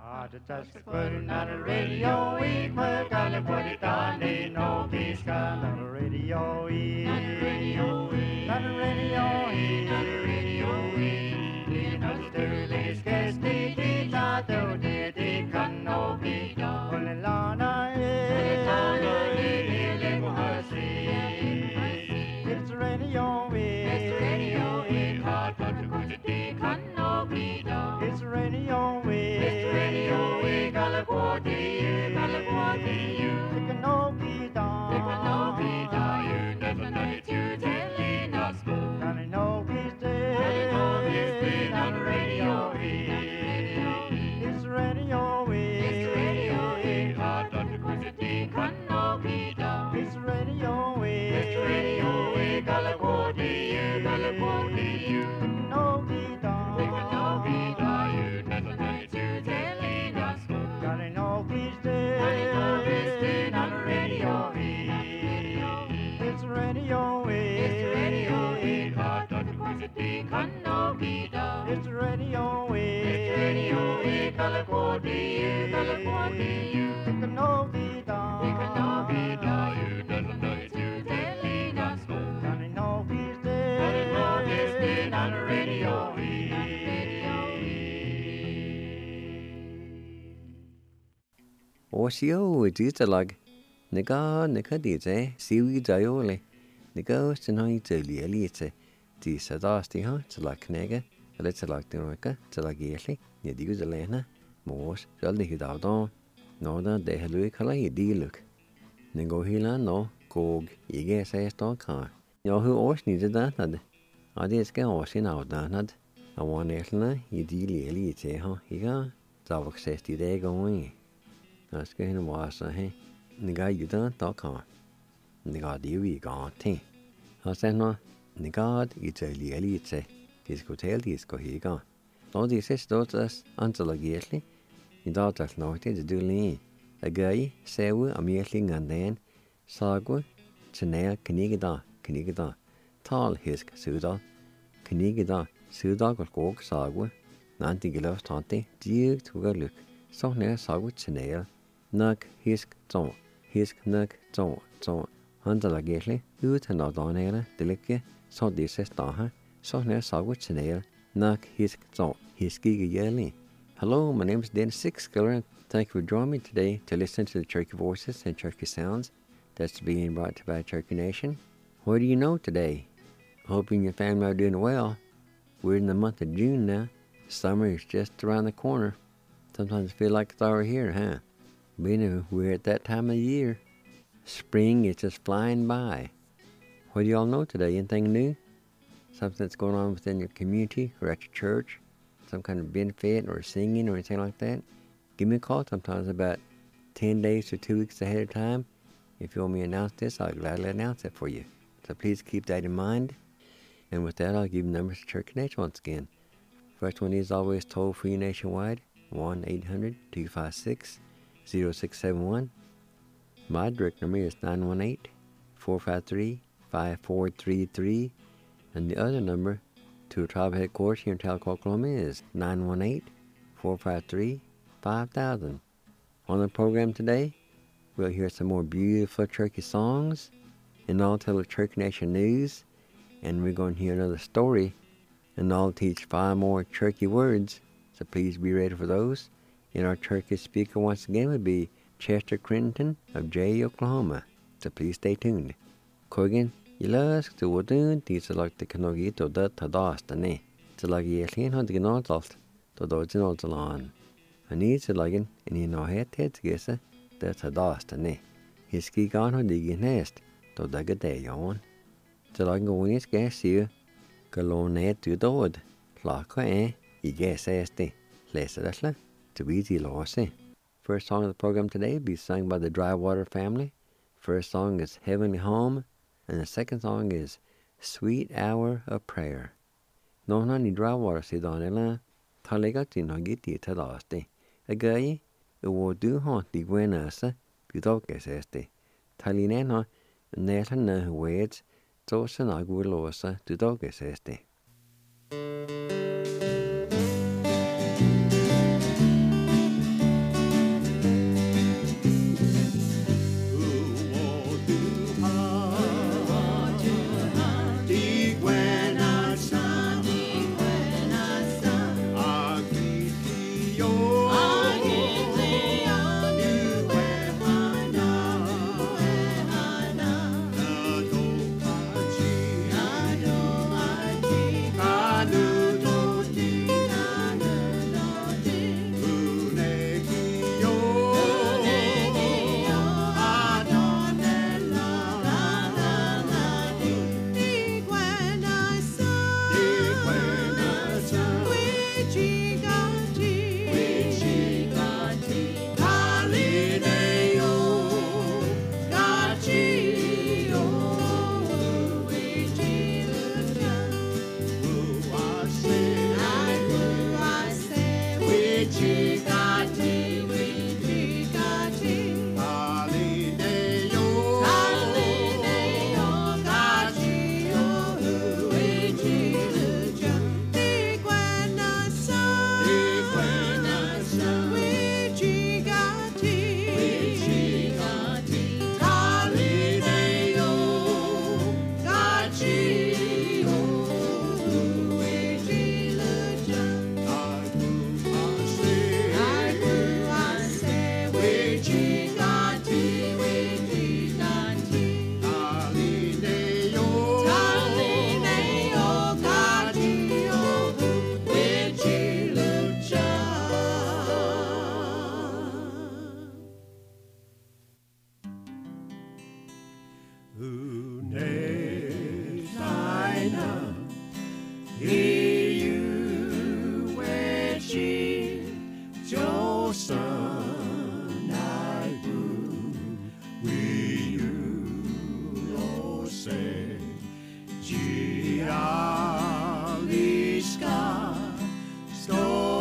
Just putting on the radio, we put on the put it on, ain't no peace on the radio, not the radio, not the radio, not the radio, in Australia's case, they did not do they can no be done. Only Lana, it's radio, it's radio, hard but the good they can no be done. It's radio, it's radio, California, California, it can no be done. It can no be done. You never know it, you telling us. Can I know he's dead? Can I know he's dead on the radio? It's radio, it's radio, hard but the good they can no be done. It's radio, California, California, it can no be done. It can no be done. You never know it, you telling us. Can I know he's dead? Can I know he's dead on the radio? It's radio, hard but the good they can no be done. It's radio, California, California, it can no be done. It can no be done. You never know it, you telling us. Can I know he's dead? Can I know he's dead on the radio? Osio distalag nika dite siwi daiole nika sinai telielite di sadasti ha tilaknega letsalaktinaka tilageli yedigu zelena mos jaldi hidavdon noda de halui kala yediluk nigo hila no kog ige seston kan yohu osni danad adiske osin avdanad awanelna yedilielite ha iga zavok sesti de going That's going was a nigga you don't talk on. Nigga, you got tea. I said no, nigga, it's a lielite. This could tell this go he gone. All these daughters until a yearly. In daughters noted to do lean. A guy, sewu, a meerling and then sagwa, chanel, canigada, tall hisk, sudal, canigada, sudal or gog sagwa, nantigilov tante, dear to go look. So near sagwa chanel. Nug hisk nug zon handelagetli ut and adonera delicke so this is daha so near sagwich nail nug hisk zon hiski yelly. Hello, my name is Dan Sixskiller. Thank you for joining me today to listen to the Cherokee voices and Cherokee sounds that's being brought to you by Cherokee Nation. What do you know today? Hoping your family are doing well. We're in the month of June now. Summer is just around the corner. Sometimes I feel like it's already here, huh? We're at that time of year. Spring is just flying by. What do y'all know today? Anything new? Something that's going on within your community or at your church? Some kind of benefit or singing or anything like that? Give me a call sometimes about 10 days or 2 weeks ahead of time. If you want me to announce this, I'll gladly announce it for you. So please keep that in mind. And with that, I'll give you numbers to Cherokee Nation once again. First one is always toll-free nationwide, 1-800-256-0671. My direct number is 918-453-5433. And the other number to our tribe headquarters here in Talcott, Oklahoma is 918-453-5000. On the program today, we'll hear some more beautiful Cherokee songs and I'll tell the Cherokee Nation news. And we're going to hear another story and I'll teach 5 more Cherokee words. So please be ready for those. And our Cherokee speaker once again would be Chester Crittenden of Jay, Oklahoma. So please stay tuned. Kogan, Yilask to Wadun, Tisalak the Kanogi to that Tadastane. Tilagi Yelin had the Gnodalt to Dodginoltalan. And he's a lagin and he no head to guess that Tadastane. His ski gone on the nest to Dagaday on. Tilagan Winnie's gas here. Galone to Dod. Flaka I guess este. Lesser to be the lossy. First song of the program today will be sung by the Drywater family. First song is Heavenly Home, and the second song is Sweet Hour of Prayer. No ni Drywater si donela, talegati no giti tadaste. A guy, it will do haunt the guenasa, budoques este. Talineno, neta na words, tosan aguilosa, dudoques este.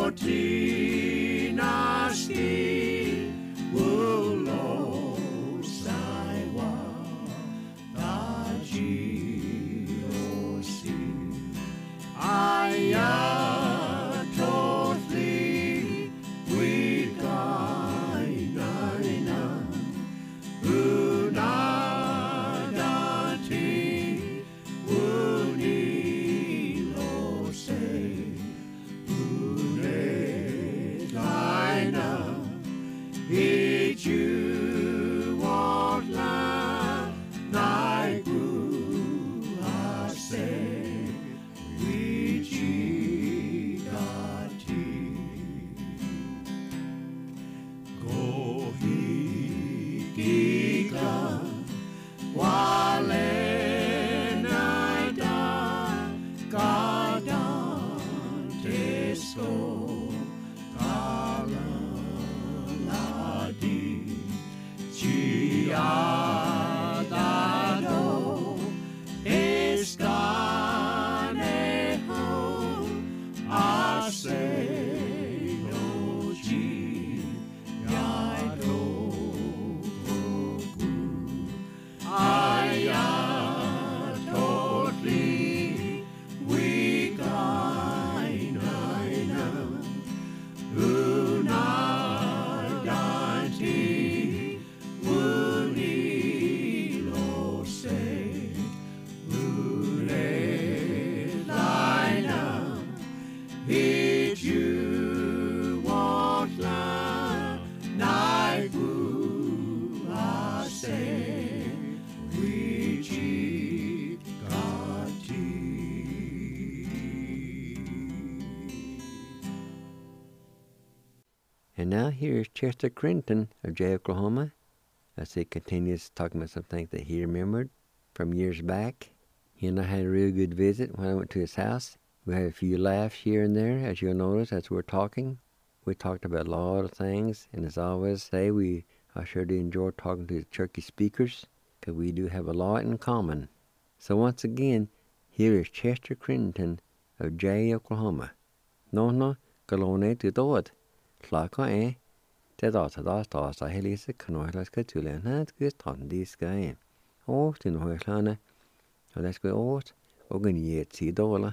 And now here's Chester Crinton of Jay, Oklahoma, as he continues talking about some things that he remembered from years back. He and I had a real good visit when I went to his house. We had a few laughs here and there, as you'll notice, as we're talking. We talked about a lot of things, and as I always say, I sure do enjoy talking to the Cherokee speakers, because we do have a lot in common. So once again, here is Chester Crinton of Jay, Oklahoma. No, galone to dod. Claka te da helise kanoilaska tulena gust on this guy. Oh, to no hlana. Let's go out. Ogan yet see dola.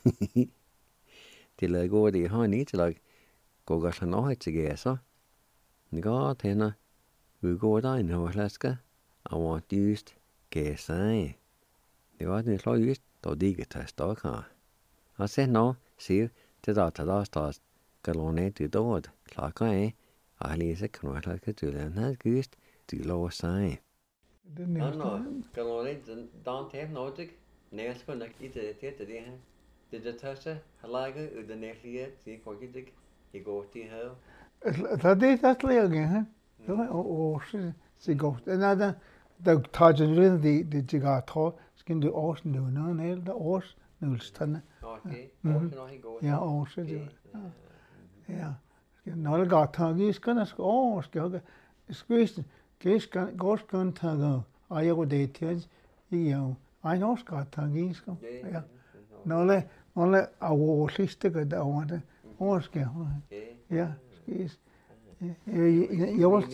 Till I go the honey to like go got an eye to guess, huh? God, Hena, we go down no Alaska. I want used guess I. The garden is used to dig it as dog, huh? I said no, see, te da galone to dod. Claka I lese kanoilaska tulena gust to low sign. No, galone don't have notic. Next one, like it's a theatre. Did the Tasha Halaga, the next year, see Corkidic, he go to her? Dat deed dat leergingen. Ze gaat. En dan de tajen die gaat toch. Skin de oosten doen, no, heel de oost nulstan. Oké, oosten nog hij go. Ja, oosten. Ja. Nou de gaat toch is kan as oost gaan. Squeeze. Kees kan gaan. Ayo de tjes. Ja. I know gaat toch is kan. Ja. Nou le awoorliste gaat daar oost gaan. Ja. Is je was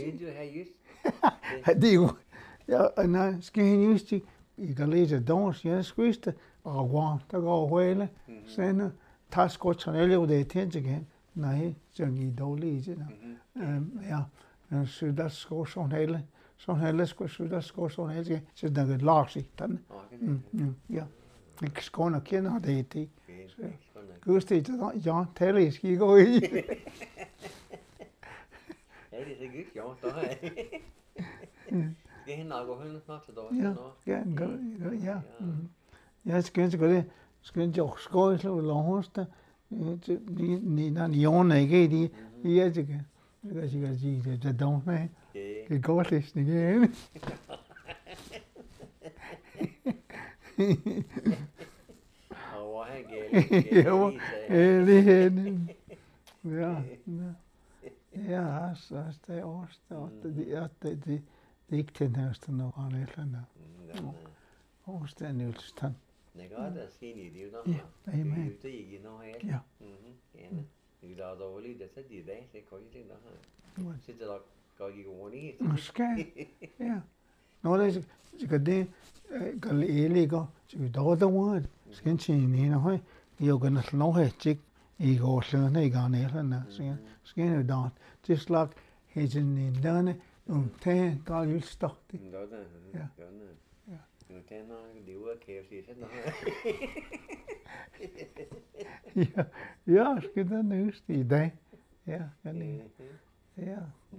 digo ja en skin used to you can leave dons ja squeezed agua ta go huele sen tasko chanele de tengen nej jangi doli je ja en så dat sko sån hele sko så dat sko sån hele så den laxi den ja ik skona kena det det gusti ja tele ski go i det er godt, ja, da er det henne går hun snart til da. Ja. Ja, skal jo skål så långt. Ni na ikke de ikke. Det skal sige det don't med. Det går lidt igen. Og han gælder. Ja. Ja, så det er også det ikke til næste noget andet eller noget. Også det er nødvendigt. Det gør det sin i det jo. Amen. Det er ikke noget her. Ja. Det er dårligt, det er så de dag, det går ikke der her. Så det der går ikke ordentligt. Måske. Ja. Nå, det er det, kan lige gå, så vi dog der var, skal ikke en høj, jeg kan ikke lov at tjekke, I går slående i gang eller så skal jeg da, det slag, helt en dørne, tage, går lidt stort. Ja. Nu tænder det ud af KFC, sådan noget. Ja, skal det nøst i dag. Ja, kan det. Ja.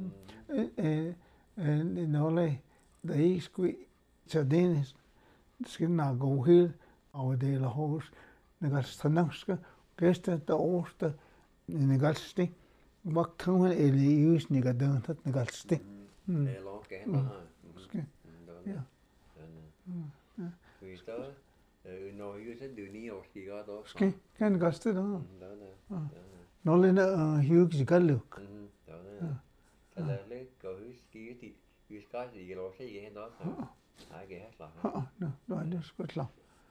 Nogle, der ikke skulle tage den, skal nok gå helt over det eller hos, når jeg strandske, gæster der årste, når jeg stik, hvad kan man eller just når jeg døde, når jeg stik. Det er lov, skal han her. Skal. Ja. Vi står, når jeg så det 9 år skal godt også. Skal, kan jeg stik der. Nogle der hygge sig luk. Så lad os lige gå ud, skive de, vi skal ikke lov se igen også. Nej, ikke her slag. Nå, det er sgu klart.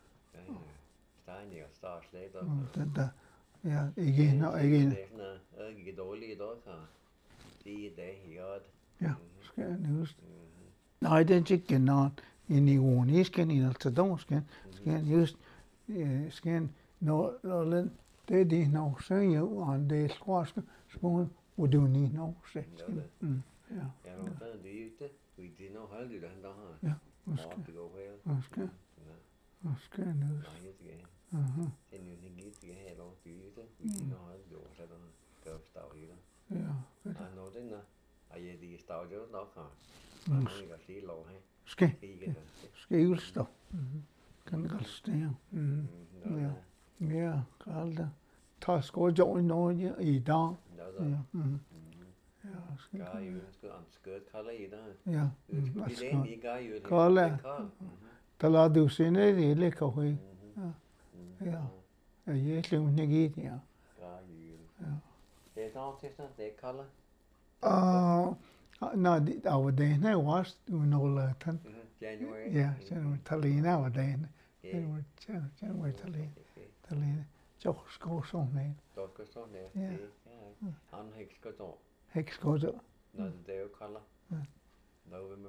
Stein og start slet også. Den der, ja, igen. Det er sådan ikke dårligt også. Det er det, jeg gør det. Ja, skal jeg nøst. Nej, det er ikke noget. En ironi skal en ortodox skal just skal når det er det når så jo og det skråske skolen og det ni når så. Ja. Ja, men så det er det. Vi det når halv det han der har. Ja, måske. Måske nøst. Nej, det er. Det er jo ikke det her lov det er det. Vi det når halv det så der gør stav i det. Ja. Og når den der jeg det stav det nok har. Man kan se lov her. Skal I stå? Kan godt stå. Ja. Ja, kaldt. Ta skål jo noget i dag. Ja. Ja, skal jo skørt kalder i dag. Ja. Det er ikke jo. Kaldt. Der lader du se ned i det kan høj. Ja. Ja, jeg tror ikke det ja. Ja. Det er dog til sådan det kalder. Nej, det var den her was du nogle tan. January. Ja, så Talina var den. Det var January Talina. Så skål sådan noget. Så skal sådan noget. Ja. Han ikke skal så. Ikke skal så. Når det er jo kalder. November.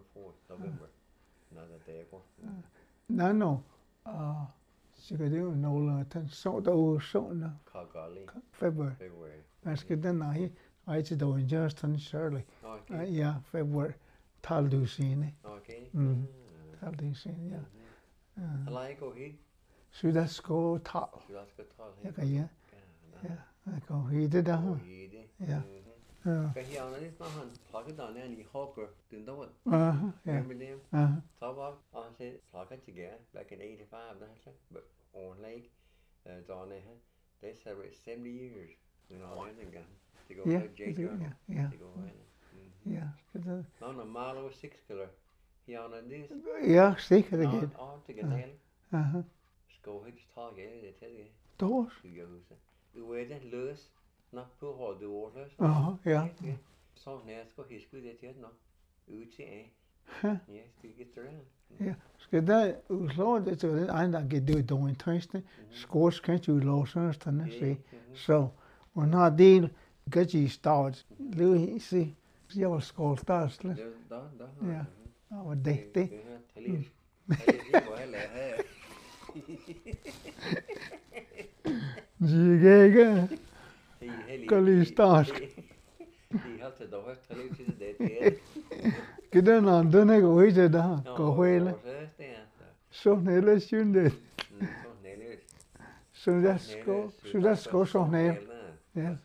Når det er godt. Nå. Så det jo nogle tan så der jo sådan. February. Jeg skal den nej. Jeg til dog just tan Shirley. Ja, February. Tal du sine. Okay. Tal du sine, ja. Eller gå helt. Sydafsko tal. Jeg kan ja. Ja, jeg går helt det der. Ja. Kan jeg også lige han plukke der ned i hopper den der. Ja. Så var og så plukke til gær back in 85 der så. On lake down there. They celebrate 70 years. You know, and again. Det går J. Journal. Det går ja, skal det. Nå, Marlow 6 killer. Her er det. Ja, sikkert det. Det kan Skål helt tag det til det. Dårs. Du ved det løs. Nå, på har du ordløs. Ja. Så nær skal huske det til nå. Ud til af. Ja, det gik der. Ja, skal der udslå det til den egen der giver det dog interessant. Skål skal du låse sådan se. Så og når det gør I start. Løb se. Jeg var skål start. Ja. Og det. Ikke. Kan start. De har til dog til det. Kan den andre gå ud til der. Gå hele. Så nede syndet. Så der skal så nede. Ja.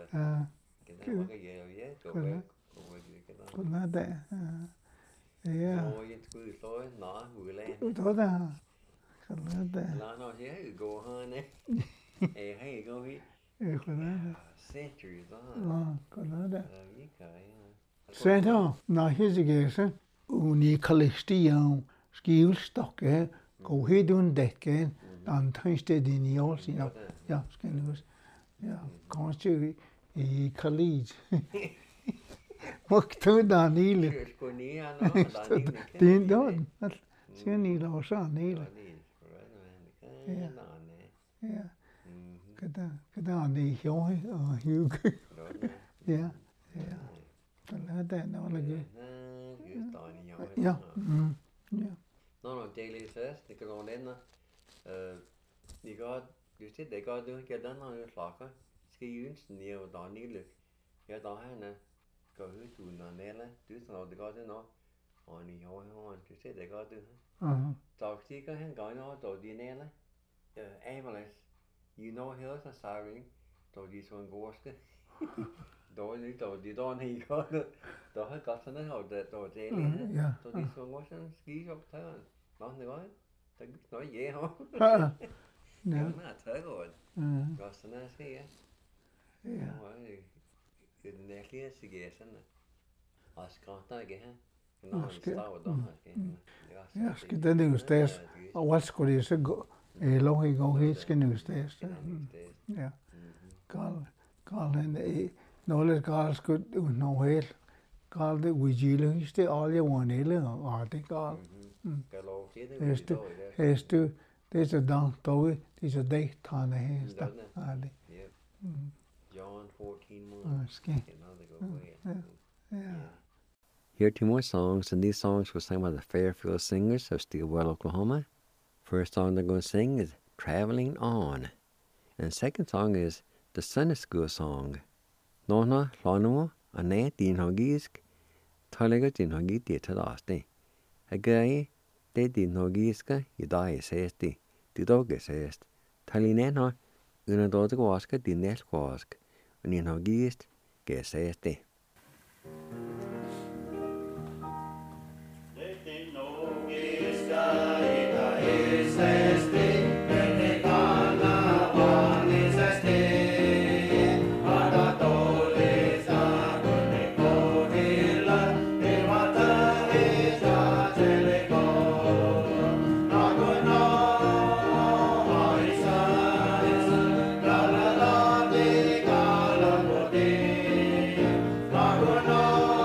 Godnat da. Ja. Og jeg skulle slå en nar ude. Då da. Godnat da. Lad os her gå herne. Hey, gå her. Godnat. Century da. Godnat da. Så da, når hesegæse, unikalistier, skivstokke, gå helt uden dække, den trænsted i år siden. Ja, skal nu. Ja, kanskje i Khalid. Waktu da nile. Det er det. Siger nile og så nile. Ja. cái đó đi hiểu hiểu Đó nè. yeah yeah cái đó đây nó là cái Cứ tỏi đi nhau. yeah yeah Nó daily says, thì cái con đến nó. Thì có, you said they got doing cái đó nó lọt á. Cái units nhiều đó ní lực. Cái đó hay nè. Có hứa chủ nó nè là, thứ sau thì có thế nó. Họ đi hỏi hỏi, you said they got doing. Tao chỉ có hàng gọi nó tao đi nè là. Ambulance, you know here's a siren. Tao đi xuống ghost cái. Đó đi tao đi đó này có được. Tao hay có sẵn nó tao dễ lên. Tao đi xuống ghost ski học thế. Nó nói, tao biết nói dễ không? nè Nó là thế rồi. Có sẵn nó ski á. Hỏi cái này kia sẽ ghé sẵn nè. Ascolta che no, stavo da che yes cái đó news test what's called is long ago he's cái news test yeah call and knowledge calls good no way call the vigilance all you want article cái lô chế thế is to there's a down to there's a day time is that John 14 months yeah Here are two more songs, and these songs were sung by the Fairfield Singers of Stillwell, Oklahoma. First song they're going to sing is Traveling On. And the second song is the Sunday School song. Nona, Lanoa, Ane, Din Hogisk, Talaga Din Hogi, Tietadasti. A guy, they Din Hogiska, Yidai Sesti, Didoga Sest, Talinena, Unadoga Waska, Din Nesquask, and Din Hogist, Gesesti. No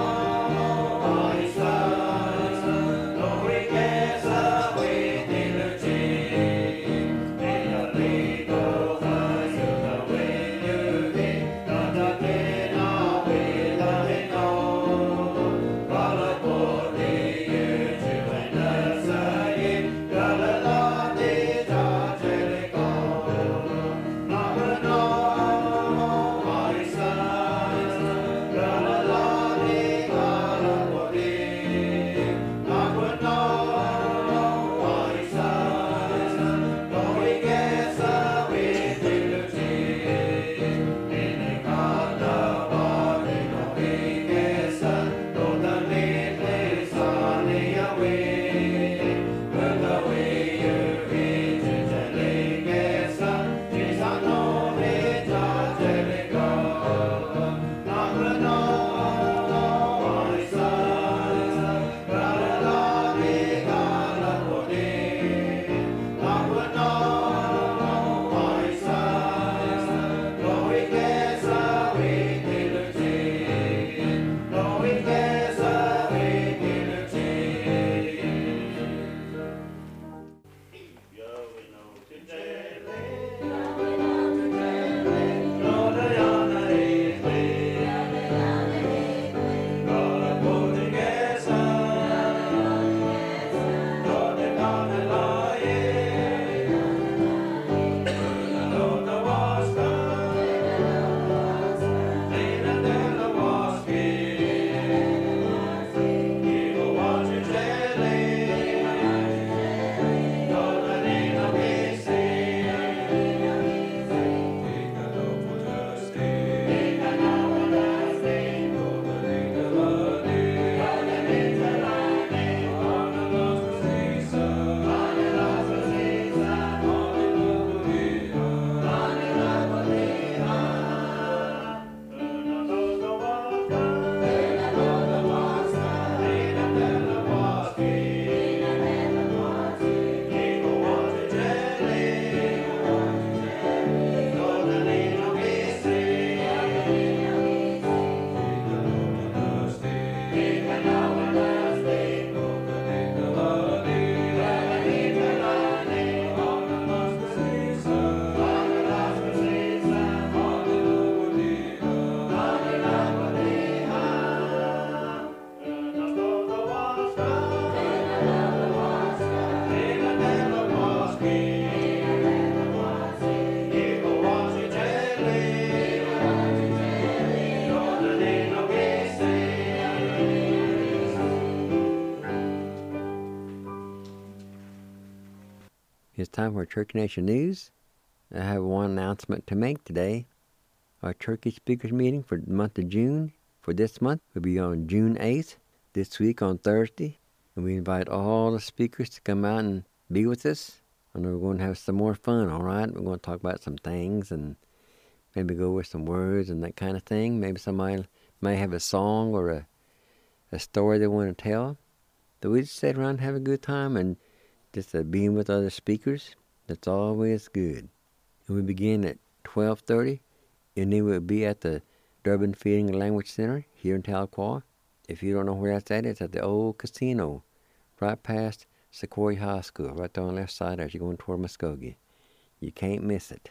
time for Church Nation News. I have one announcement to make today. Our Turkey Speakers meeting for the month of June, for this month, will be on June 8th, this week on Thursday. And we invite all the speakers to come out and be with us. And we're going to have some more fun, all right? We're going to talk about some things and maybe go over some words and that kind of thing. Maybe somebody may have a song or a story they want to tell. So we just sit around and have a good time and just being with other speakers. That's always good. And we begin at 12:30, and then we'll be at the Durban Feeding Language Center here in Tahlequah. If you don't know where that's at, it's at the old casino, right past Sequoia High School, right there on the left side as you're going toward Muskogee. You can't miss it.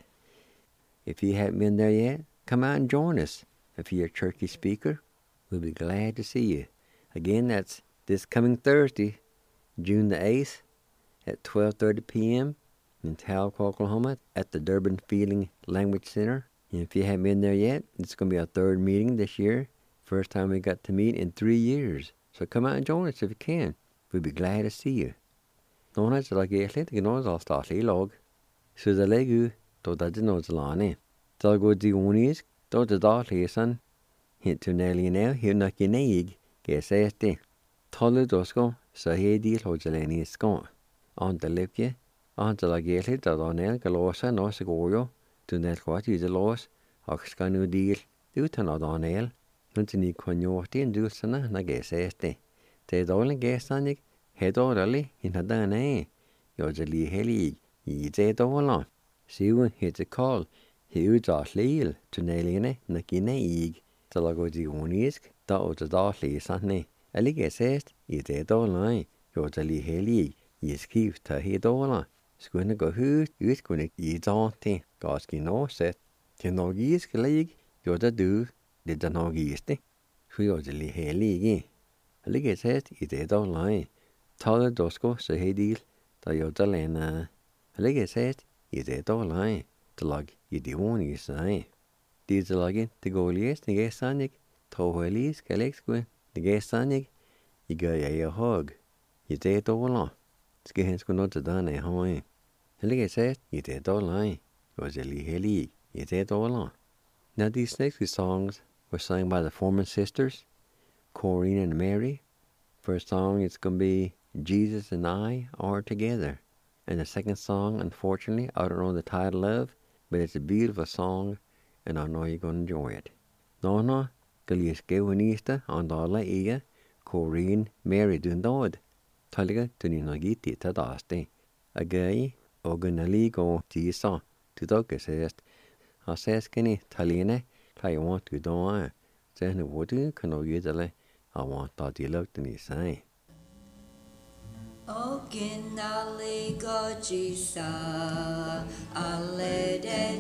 If you haven't been there yet, come out and join us. If you're a Cherokee speaker, we'll be glad to see you. Again, that's this coming Thursday, June the 8th, at 12:30 p.m. in Tahlequah, Oklahoma, at the Durban Feeding Language Center. And if you haven't been there yet, it's going to be our third meeting this year. First time we got to meet in 3 years. So come out and join us if you can. We'll be glad to see you. Nona sa lagéchlit, gnos al státli log. So the legu, to da gnos lani. Tal go di unis, to da dátli san. Hint to nelly now, here na kineig, geseste. Tolle dosko, sa he di lojaleni skon. On the lipje, on the lagéchlit, da donel galosa no segoyo. To nel kwat use los, oxcanu deal, do to no donel. Nuntini konyorti and do sana na geseste. Te dolen gesanik. Head orally in a dane, Yojali heli, ye dead all. See when hit a call, he would off leal to Neline, Nakina eeg, till I go the unisk, that was the darkly Sunday. Allige says, ye dead all line, Yojali heli, ye skip to head all. Squinna go who, you squinna ye daunty, Goski no set. Tinogisk league, Yoda do, did the nogisti. Yojali heli. Allige says, ye dead all line. Tala dosko sa hedil da yoda lena. Allige said, ye de do lai, to lag ye di woni sai. Di de lagin te golies ne gesanik, to helis kalexque, ne gesanik, ye ga ye a hug. Ye de do la. Skehens ko not da ne hoi. Allige said, ye de do lai, was a li heli, ye de do la. Now these next two songs were sung by the Foreman sisters, Corinne and Mary. First song it's gonna be Jesus and I Are Together. And the second song, unfortunately, I don't know the title of, but it's a beautiful song, and I know you're going to enjoy it. Nona, Galiske Winista, Andala Iga, Corinne, Mary Dundod, Taliga Tuninagiti Tadaste. Agay, Ogunaligo Tisa, Tudokasest, Aseskini, Taline, I want to do. Then what do you can usually? I want to deal to me say. Okinali gojisa, ale de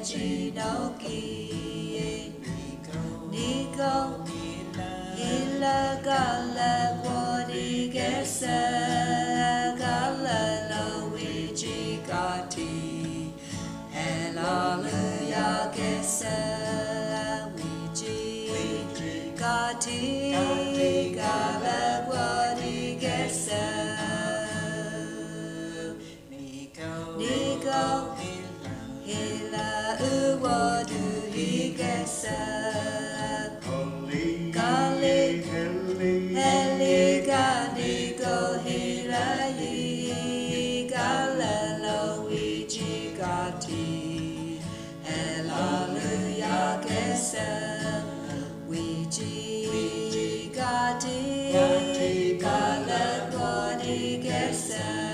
jinoki, Nico, ila gala wadi gesa, gala Luigi gati, hallelujah gesa, Luigi gati, gala wadi gesa. Nico, hila uwadu higesa, Gali, heli gani go hila yi, Gala Luigi gati, hallelujah gesa, Luigi gati, Gala wadi gesa.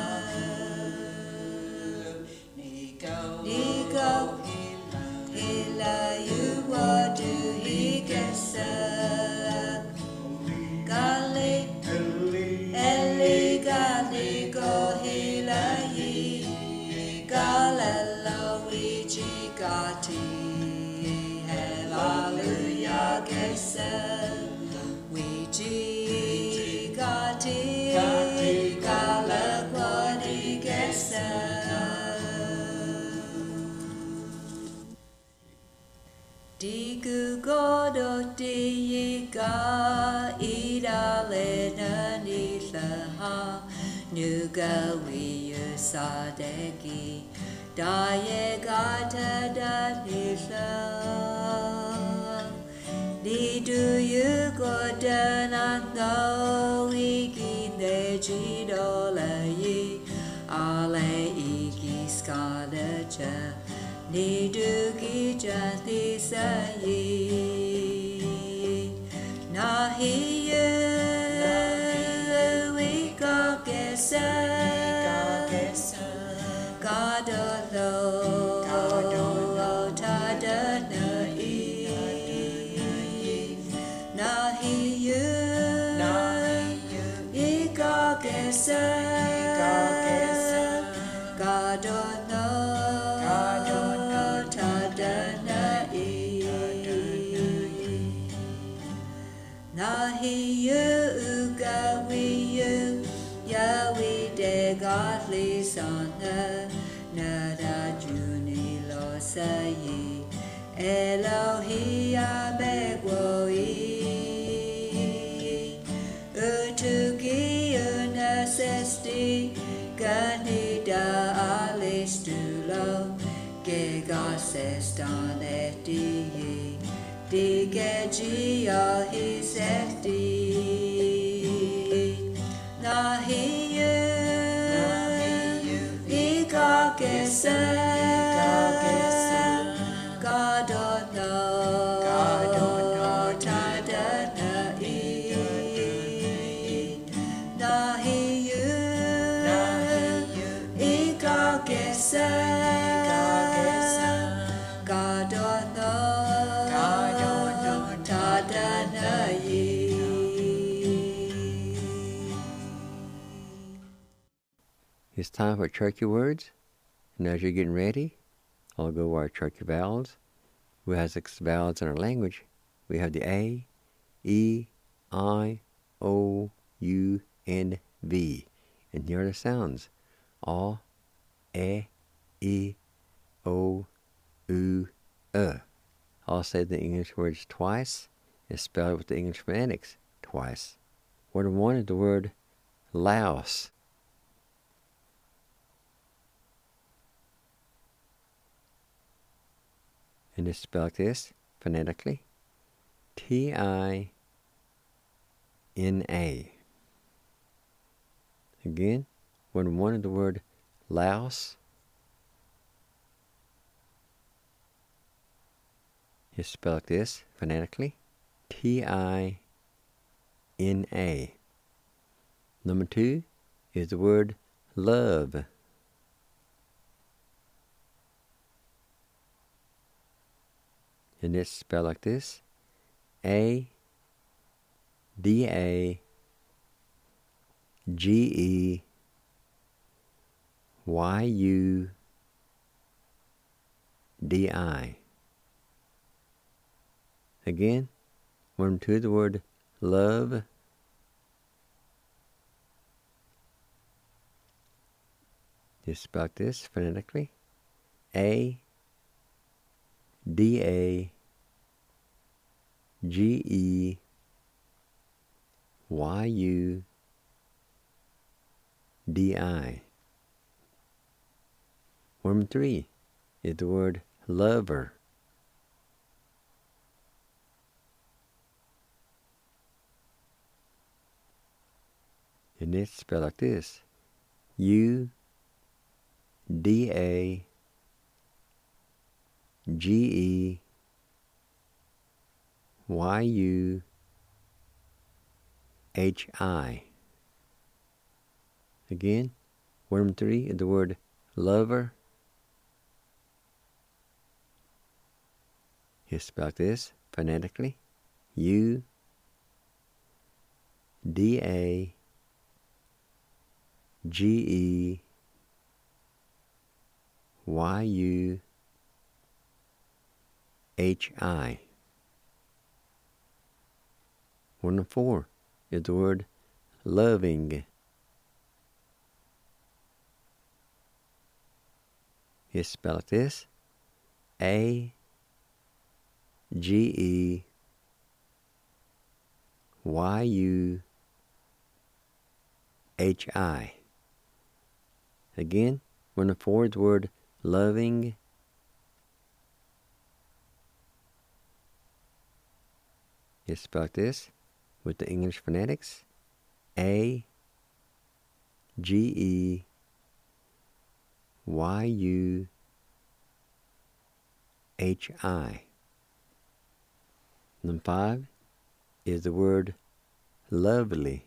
Nico, hila uwadu higesa, Gali, heli gani go hila yi, Gala Luigi gati, hallelujah gesa, Luigi gati, Gala wadi gesa. Digu godo diga ida lena nila ha nuga we sadeki daye gata da nisa di do you go down and go iki de ji do la yi ale iki skada cha ni do ki ja ti sa yi na hi we go get God lo ta da na e na hi you go get God lo ta da na e na hi you ga we you ya we de godly son na da juni lo say Elohi abegwo utuki unasesti ganida alistulo ge gasestan eti digeji ahiseti nahiyu ikakesa gadono tadana nahiyu ikakesa gadono tadana It's time for Cherokee words, and as you're getting ready, I'll go over our Cherokee vowels. We have 6 vowels in our language. We have the A, E, I, O, U, and V. And here are the sounds. A, E, O, U, I'll say the English words twice and spell it with the English phonetics twice. Word 1 is the word Laos. And it's spelled like this, phonetically, T-I-N-A. Again, when one of the word Laos is spelled like this, phonetically, T-I-N-A. Number 2 is the word love. And it's spelled like this, A-D-A-G-E-Y-U-D-I. Again, when to the word love, it's spelled like this phonetically, A-D-A-G-E-Y-U-D-I. Word 3 is the word lover. And it's spelled like this, U-D-A-G-E-Y-U-H-I. Again, word 3 is the word lover. It's spelled like this, phonetically, U-D-A-G-E-Y-U-H-I. Word 4 is the word loving. It's spelled like this, A-G-E-Y-U-H-I. Again, when the fourth word loving, is spelled this with the English phonetics. A-G-E-Y-U-H-I. Number 5 is the word lovely.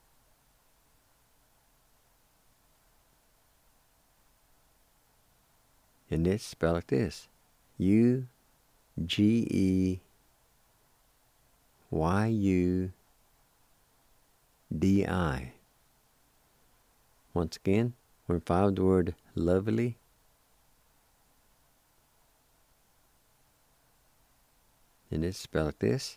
And it's spelled like this. U-G-E-Y-U-D-I. Once again, when we find the word lovely, and it's spelled like this.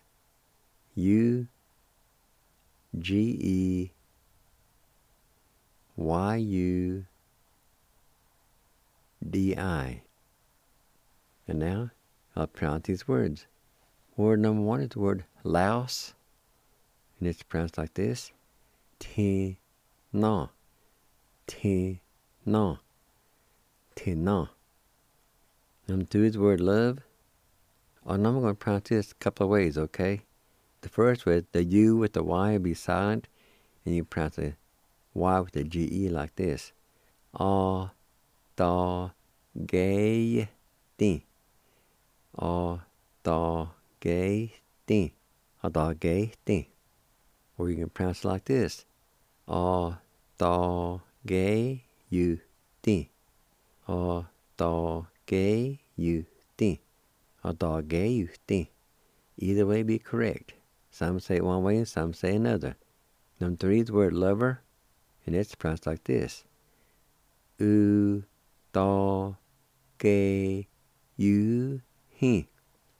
U-G-E-Y-U-D-I. And now, I'll pronounce these words. Word number 1 is the word Laos, and it's pronounced like this. Te-na. Te-na. Te-na. Number 2 is the word love. And I'm going to pronounce this a couple of ways, okay? The first way, the U with the Y will be silent, and you pronounce the Y with the G-E like this. A-da-gay-ti. A-da-gay-ti. A-da-gay-ti. Or you can pronounce it like this. A-da-gay-u-ti. A-da-gay-u-ti. A-da-gay-u-ti. Either way be correct. Some say it one way and some say another. Number 3 is the word lover, and it's pronounced like this. U-da-gay-u-hi.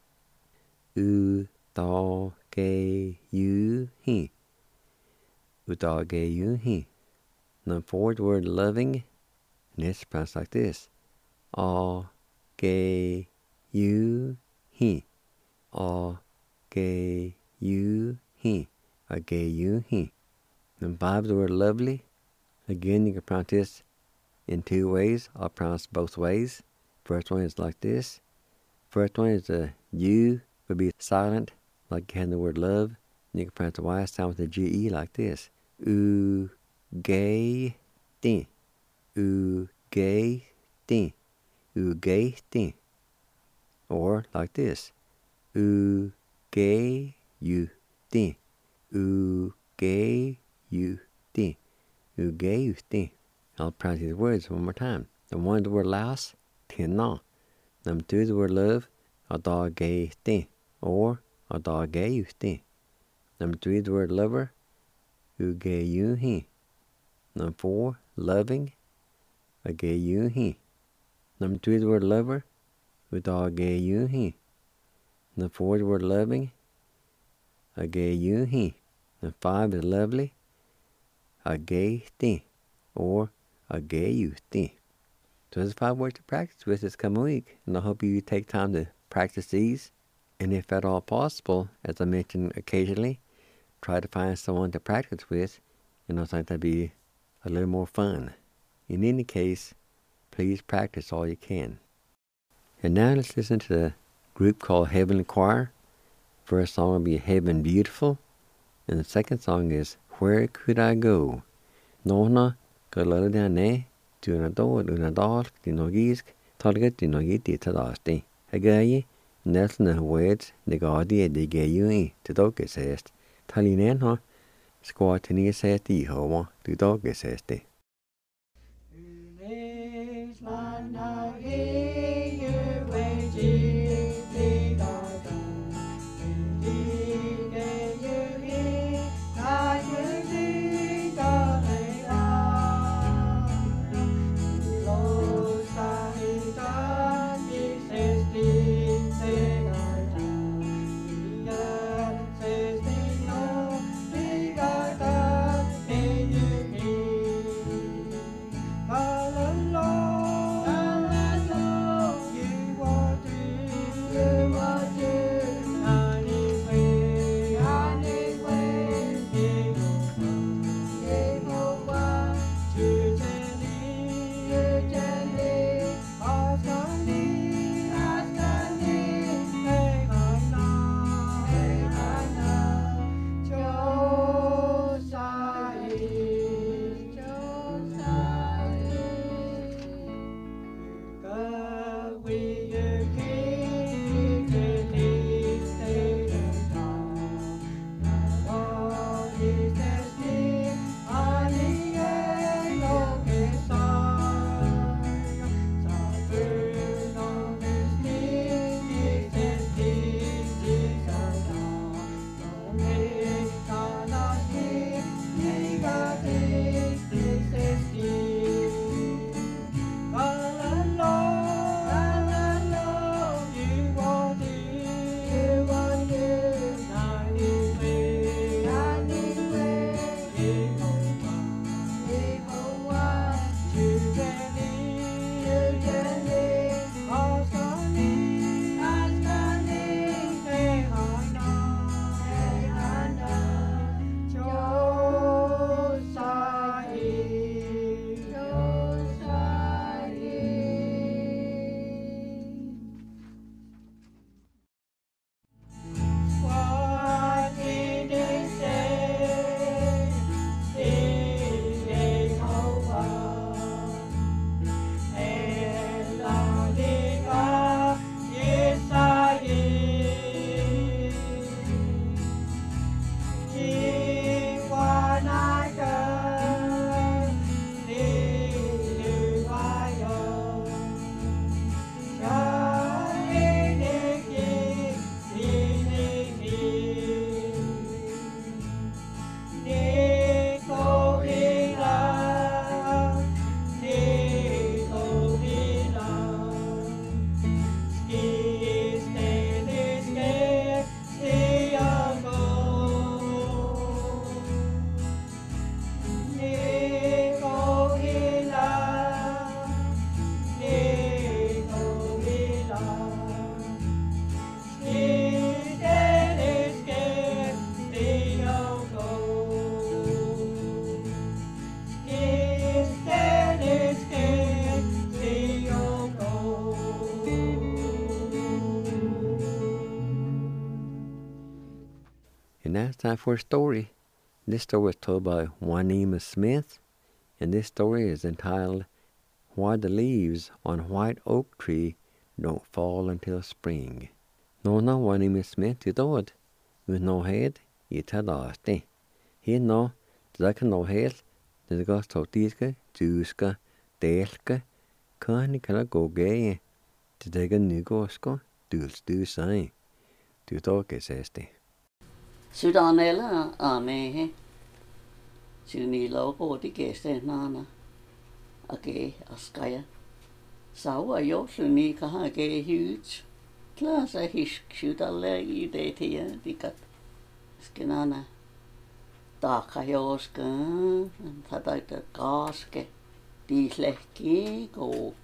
U-da-gay-u-hi. U-da-gay-u-hi. Number 4 is the word loving, and it's pronounced like this. A-gay-u-hi. A-gay-u-hi. A-gay-u-hi. Number 5 is the word lovely. Again, you can pronounce this in 2 ways. I'll pronounce both ways. First one is like this. First one is the U will be silent, like you had in the word love. And you can pronounce the Y sound with the G-E like this. U-gay-ti. U-gay-ti. U-gay-ti. Or like this. U-gay-u-ti. U-gay-u-ti. U-gay-u-ti. I'll pronounce these words one more time. The 1 is the word Laos, Te-na. Number 2 is the word love, A-da-gay-ti. Or A-da-gay-u-ti. Number 3 is the word lover, U-gay-u-hi. Number 4, loving, A-gay-u-hi. Number 2 is the word lover, U-da-gay-u-hi. Number 4 is the word loving, A-gay-u-hi. Number 5 is lovely, A-gay-ti. Or A-gay-u-ti. So there's 5 words to practice with this coming week, and I hope you take time to practice these. And if at all possible, as I mentioned occasionally, try to find someone to practice with, and I think that'd be a little more fun. In any case, please practice all you can. And now let's listen to the group called Heavenly Choir. First song will be Heaven Beautiful, and the second song is Where Could I Go? Nona Galadane, Tunador, Unador, Dinogisk, Target Dinogiti Tadasti. Agayi, Nelson Words, the Gaudia de Gayui, to Dogesest. Talinenho, Squatini Seti Homo, to Dogesesti. And that's time for a story. This story is told by Juanima Smith, and this story is entitled Why the Leaves on White Oak Tree Don't Fall Until Spring. No Juanima Smith I dod, with no head, I tad asti. He no, that can no head, the ghost totiska, juiska, delka, kanikala go gay, to take a nugosko, duls do sign. Du talk is este. Sudanella amehe. Suni logo di geste nana. Age askaya. Sawa jo suni kaha ge huge. Klasa hisk sudalle I detia dikat. Skenana. Taka joska. Tadaita kaske. Dislehki kok.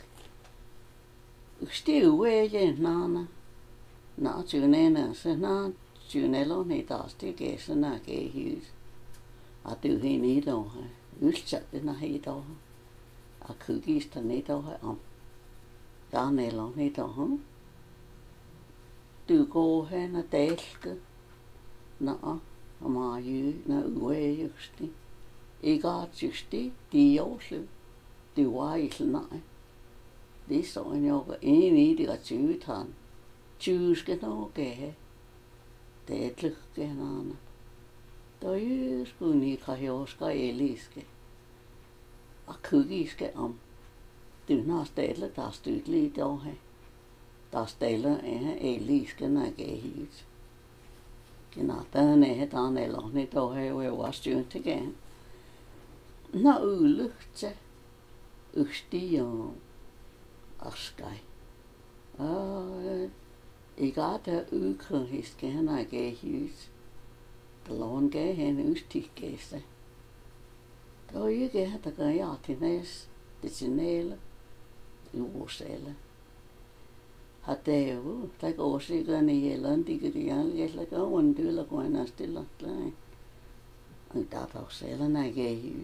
Yksi ueje nana. Na tjunena se na. Tjunelo ni taas tekeessä nää kehyys. A tyhi niitä on. Yltsätte nää hiitä on. A kykistä niitä on. Taanella on niitä on. Tykohena telkö. Naa. Maa jyy. Nää uue justi. Ikat justi. Tioslu. Tyvaislu näin. Tässä on joka ei niitä syytään. Tjyske nokehe. Teet lykkeen aina. Toi jysku niin kahjoska eliske. A kykiske am. Tyynäs teille taas tyytli tohe. Taas teille eihän eliske näkee hiits. Kina tämän eihän taanella on niin tohe uevas työntekeen. Na ylyhtse. Yhti joo. Askai. Iga der ukrigsken er gehus. Talon gehen ustikkeessa. Toi gehtä kan jaatines ditsineel juuselle. Hateu, tai koosiga ni elantigrian jellä kauan tyllä koinastilla läin. Anta tausella nä gehus.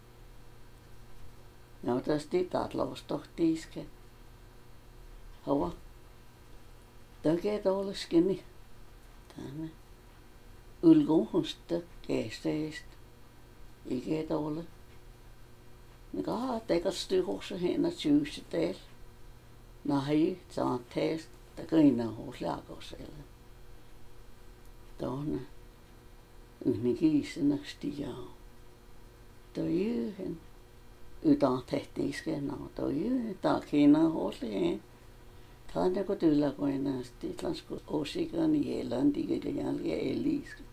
Ja tästä tatlostohtiiske. Hava. Tägät oleskin tänne ulkohusta keesteistä. Iket ole. Ne kahat tekas tyhossa hena syystä teillä. Nahi saan teistä takina hosleakoselle. Tuonne yhden kiisenästi jao. Toi yhden. Ytään tehtiisken nao. Toi yhden takina hosleen. Tänne kun tyllä koinasti, lansku osikan jälän tigetä jälkeen eliske.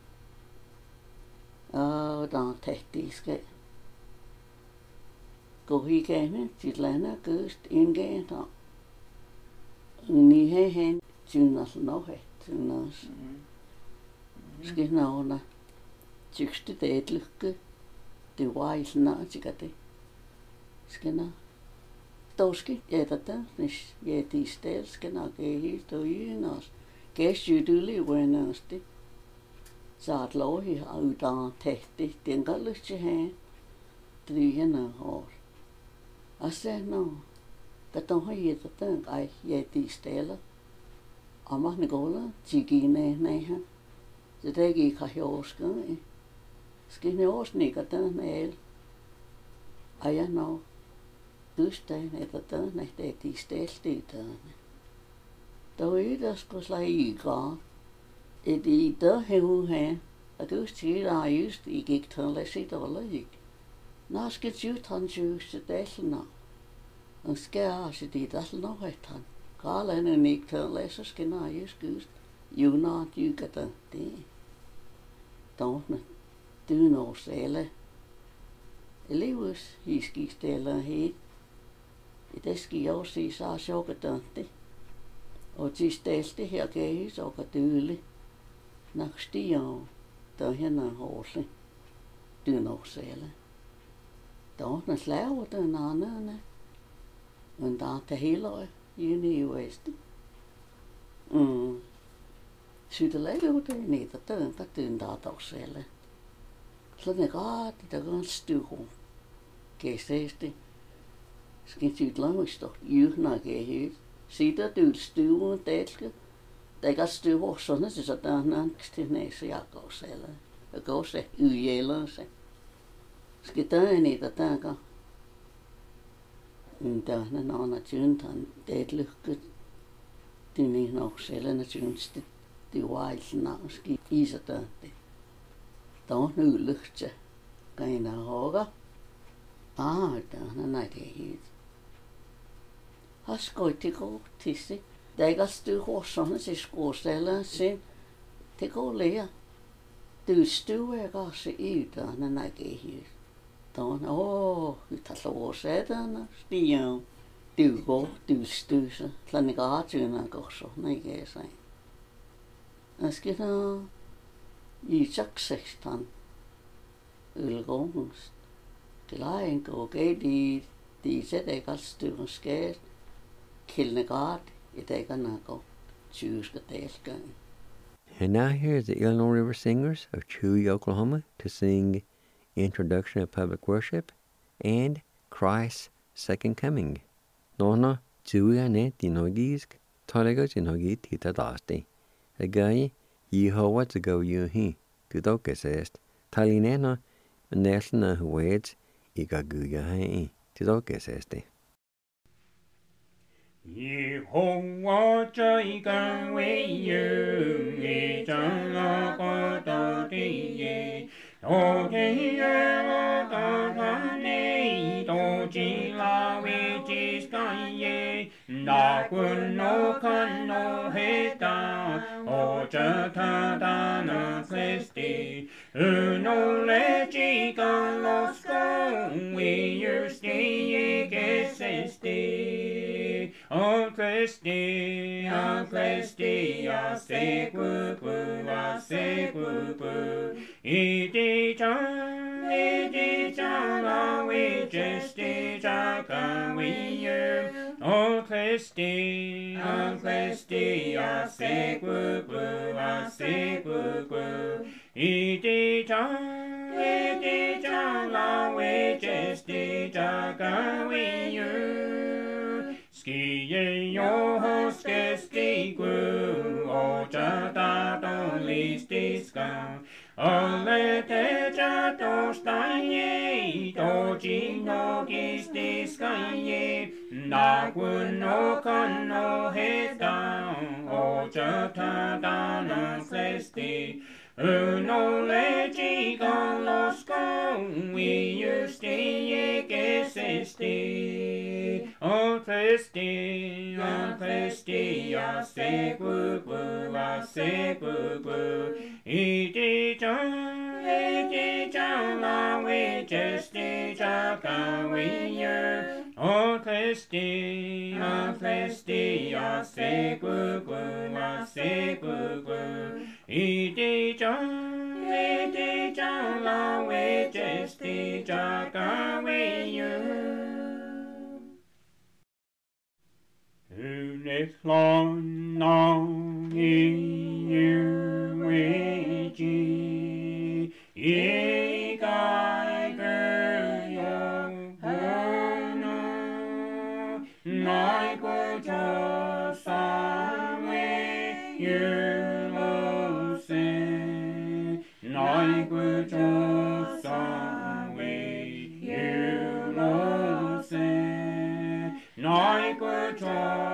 Otan tehtiiske. Kohikeinen, sit lähnä köst ingeen ta. Niin hehen tynnas nohe, tynnas. Skina ona. Tyksti teet lykkö. Ty vaisna tsikate. Skina. Toski jätetään, niin jätistelsken kehis toinas. Kesjytyli uenasti. Saat lohi autaan tehti, tienkallusti heen. Tryhänä hor. Ase no. Katon jätetään kai jätistellä. Amahni kolla, tsikine näihän. Se teki kahjoskaan. Skine osnikatan meillä. Aja no. Pystyyn, että tänne tehtiin steltytään. Toi joskus liikaa. Et I der hevuhen. Og du siger just I gik til at se dårlig. Nå skal du han juste dælna. Og skal jeg se det dælna han. Kalen ikke til at læse skal nå just just. Juna dykket det. Dårne. Du når sæle. Elevus hiskistella hit. Det skal jeg også sige, så er sjovt det. Og til stelte her gæs og kadøle. Nok stiger, der henne hårse. Du nok sæle. Der er slaver den anden. Men der er det hele øje, i Østen. Sydlæge ud det ned, der er der sæle. Sådan er godt, der er en styr. Gæsteste. Skal du langt stå, jøgna gæhøt. Sitter du stuen dælke, Tega stu hossona se satanan kstineisi jakosella. Joka se yjellä se. Skitaan niitä tääkä. Tähän naana tjuntan teet lyhkyt. Tyni noksella na tjunsti tyvailna ski isätähti. Tämä on lyhtsä. Kaina hoga. Tähän näitä hiit. Haskoitti kohtissi. Tega stu hossona se skosella sen. Teko lea. Tyystuu kanssa yhtään näkee. Tuon, yhtä luoseetana, stian, tyystuu, tällainen kaatsyynä kossa, näkee sen. Äsken isäksekstan ylgångst. Klain kokei se tegastuu skeet, kilnekaat, ja teganako, syyska teelkään. And now here are the Illinois River Singers of Chewy, Oklahoma, to sing Introduction of Public Worship and Christ's Second Coming. Nona Chewy ane tinogisk, tolega tinogi tita dasti. Agai Yehovah to go yuhi, tudokesest, talinena, nesna hueds, igaguya hai, tudokesesti. Yehovah trời cao với dương ye chẳng lo có tờ tri ye tổ chi lo tờ thân ye tổ chi la vi chi sky ye na quân no khăn no hết ta ô trợ tha ta na Christi no le chi ca los con we your stay ye gesesti. O Christi, a se cucu, iti cha la we gesti cha ca we ye. O Christi, a se cucu, iti cha la we gesti cha ca we ye. Ski yo hoske ski gu o cha ta don listi ska ole te cha to staye to chi no gisti ska ye na kun no kan no heta o cha ta da na sesti no le chi con los con we yusti que sesti. O Christi, a se cucu, iti cha la we gesti cha ca we ye. O Christi, a se cucu, iti cha la we gesti cha ca we ye. Uniflon long in ye gai yo hono, nai ko cho sa we you lo se, nai ko cho sa we you lo se, nai ko cho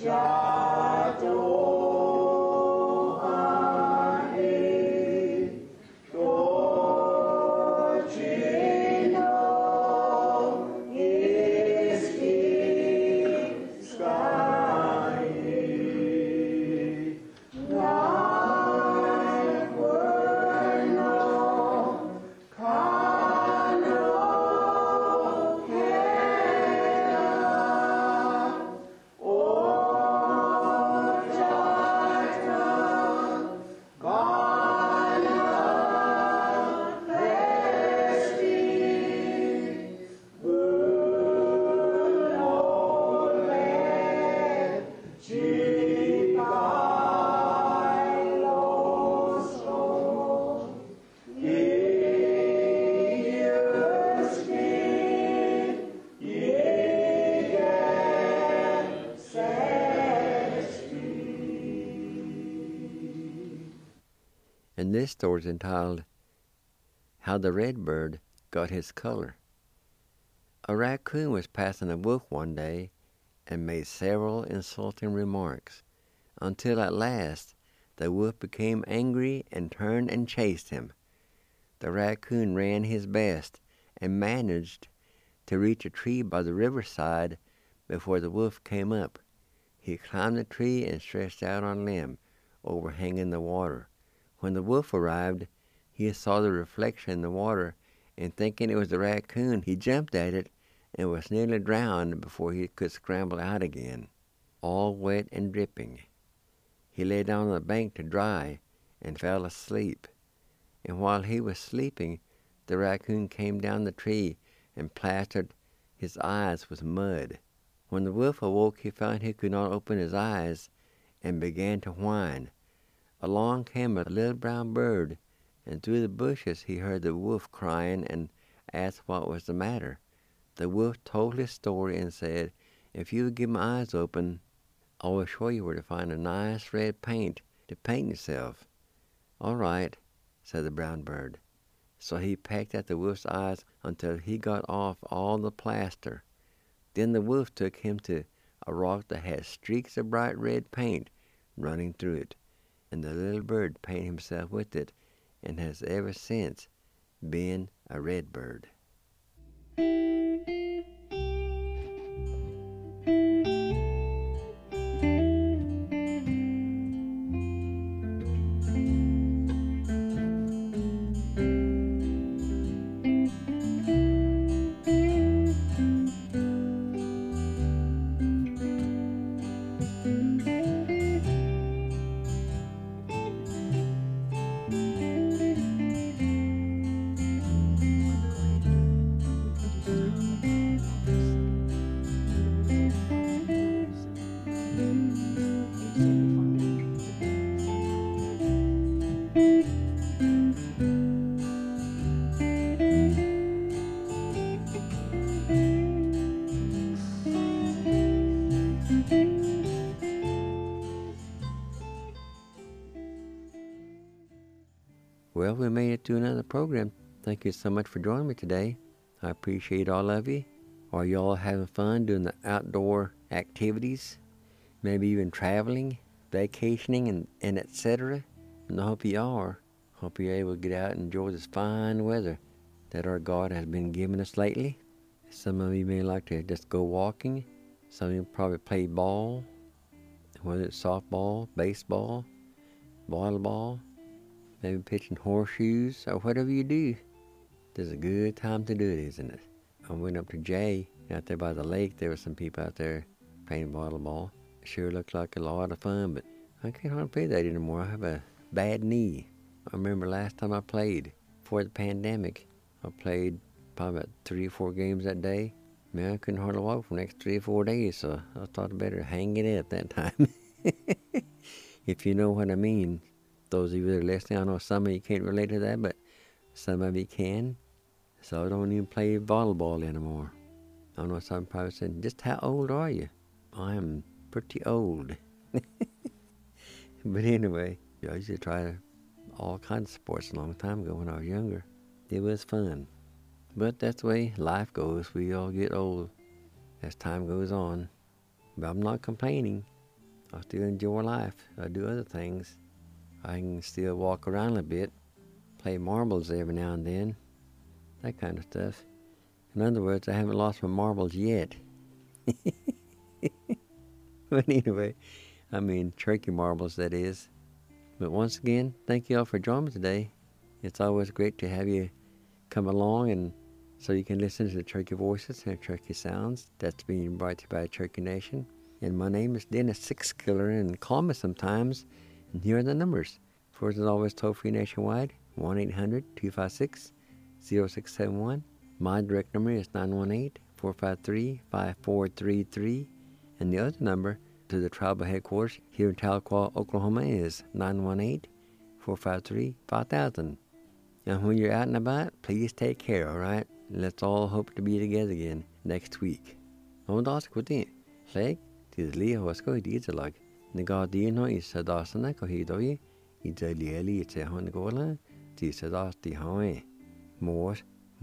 And this story is entitled, How the Redbird Got His Color. A raccoon was passing a wolf one day and made several insulting remarks, until at last the wolf became angry and turned and chased him. The raccoon ran his best and managed to reach a tree by the riverside before the wolf came up. He climbed the tree and stretched out on a limb, overhanging the water. When the wolf arrived, he saw the reflection in the water, and thinking it was the raccoon, he jumped at it and was nearly drowned before he could scramble out again, all wet and dripping. He lay down on the bank to dry and fell asleep. And while he was sleeping, the raccoon came down the tree and plastered his eyes with mud. When the wolf awoke, he found he could not open his eyes and began to whine. Along came a little brown bird, and through the bushes he heard the wolf crying and asked what was the matter. The wolf told his story and said, "If you would give my eyes open, I will show you where to find a nice red paint to paint yourself." "All right," said the brown bird. So he pecked at the wolf's eyes until he got off all the plaster. Then the wolf took him to a rock that had streaks of bright red paint running through it, and the little bird painted himself with it and has ever since been a red bird. Well, we made it to another program. Thank you so much for joining me today. I appreciate all of you. Are you all having fun doing the outdoor activities? Maybe even traveling, vacationing, and etc.? And I hope you are. Hope you're able to get out and enjoy this fine weather that our God has been giving us lately. Some of you may like to just go walking. Some of you probably play ball, whether it's softball, baseball, volleyball, maybe pitching horseshoes, or whatever you do. There's a good time to do it, isn't it? I went up to Jay, out there by the lake. There were some people out there playing volleyball. It sure looked like a lot of fun, but I can't hardly play that anymore. I have a bad knee. I remember last time I played, before the pandemic, I played probably about 3 or 4 games that day. Man, I couldn't hardly walk for the next 3 or 4 days, so I thought I'd better hang it up that time. If you know what I mean. Those of you that are listening, I know some of you can't relate to that, but some of you can. So I don't even play volleyball anymore. I know some probably saying, "Just how old are you?" I'm pretty old. But anyway, I used to try all kinds of sports a long time ago when I was younger. It was fun. But that's the way life goes. We all get old as time goes on. But I'm not complaining. I still enjoy life. I do other things. I can still walk around a bit, play marbles every now and then, that kind of stuff. In other words, I haven't lost my marbles yet. But anyway, I mean turkey marbles, that is. But once again, thank you all for joining me today. It's always great to have you come along and so you can listen to the turkey voices and turkey sounds. That's being brought to you by Turkey Nation. And my name is Dennis Sixkiller, and call me sometimes. And here are the numbers. First, as always, toll-free nationwide, 1-800-256-0671. My direct number is 918-453-5433. And the other number to the tribal headquarters here in Tahlequah, Oklahoma is 918-453-5000. And when you're out and about, please take care, all right? Let's all hope to be together again next week. Og da skal vi slik til det lige hos gå i dit lag. Når de nå i sadasene går hit og i det lige til hånd gåle, de sadas de har mor,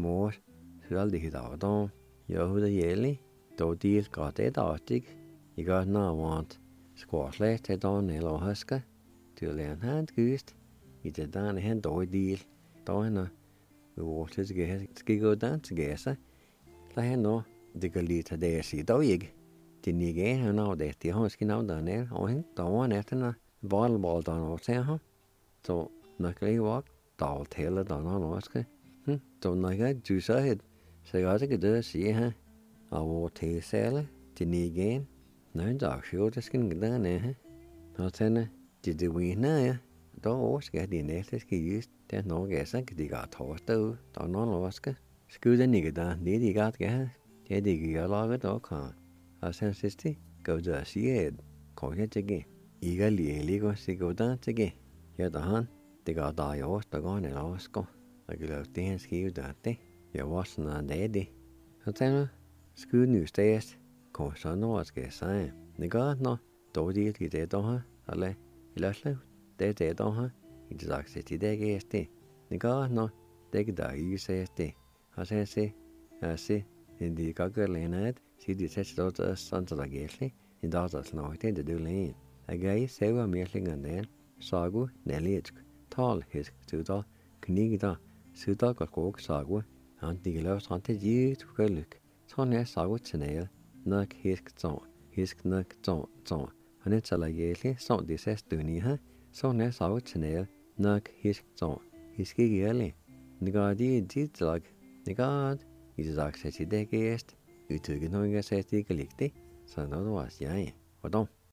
så aldrig hit av dem. Jeg huder jævlig, da de går det datig. Jeg går nærmere skårslæg til dagen eller huske, til en hand gust, i det dagen hen dårlig del. Da henne, vi var til skal gå den til gæse. La henne, det går lige til det sig da ikke. Det nige han av det, de har skin av den her, og hen, da var han etter den valgball da han ser han. Så når jeg var, da hele da han var. Så når jeg du så het, så jeg hadde ikke det å si her. Av vår tilsæle, det nige. Nå, da så det skal ikke den her. Og tænde, det vinner jeg. Da skal de næste skal just, det er nok jeg så de går torsdag ud, da når vaske. Skulle den ikke da, det de godt gør. Det er de gør laget og kan. Og sen sidste, går det at sige, at kom jeg til gæ. Ikke lige og sige gå der til gæ. Jeg der han, det går der i års, der går en eller også. Og jeg lavede det han skrive der det. Jeg var sådan en det. Så tænker skulle nu stæst, kom så når skal jeg sige. Det gør når, dog det er det der her, eller løslev. Det er der her, i det sagt til det gæste. Det gør når, det er der i sig det. Og så jeg se, det kan gøre lænet. Så de sætter det også sådan, så der gælder. I dag er snart det du lægen. Jeg ser mere længere den. Sagu, nærligsk, tal, hisk, sydal, knigda, sydal går skog, sagu. Han digger løs, han til jidt, gølyk. Sådan er sagu til nære. Nok hisk, nok, så. Han er til at gælde, sådan de sætter stønne her. Sådan er sagu til nære. Nok hisk, så. Hisk ikke gælde. Det gør de dit lag. Det gør i det sagt, at det gæst. Udtrykken har jeg sagt ikke ligge det, så når du også jeg. Hvordan?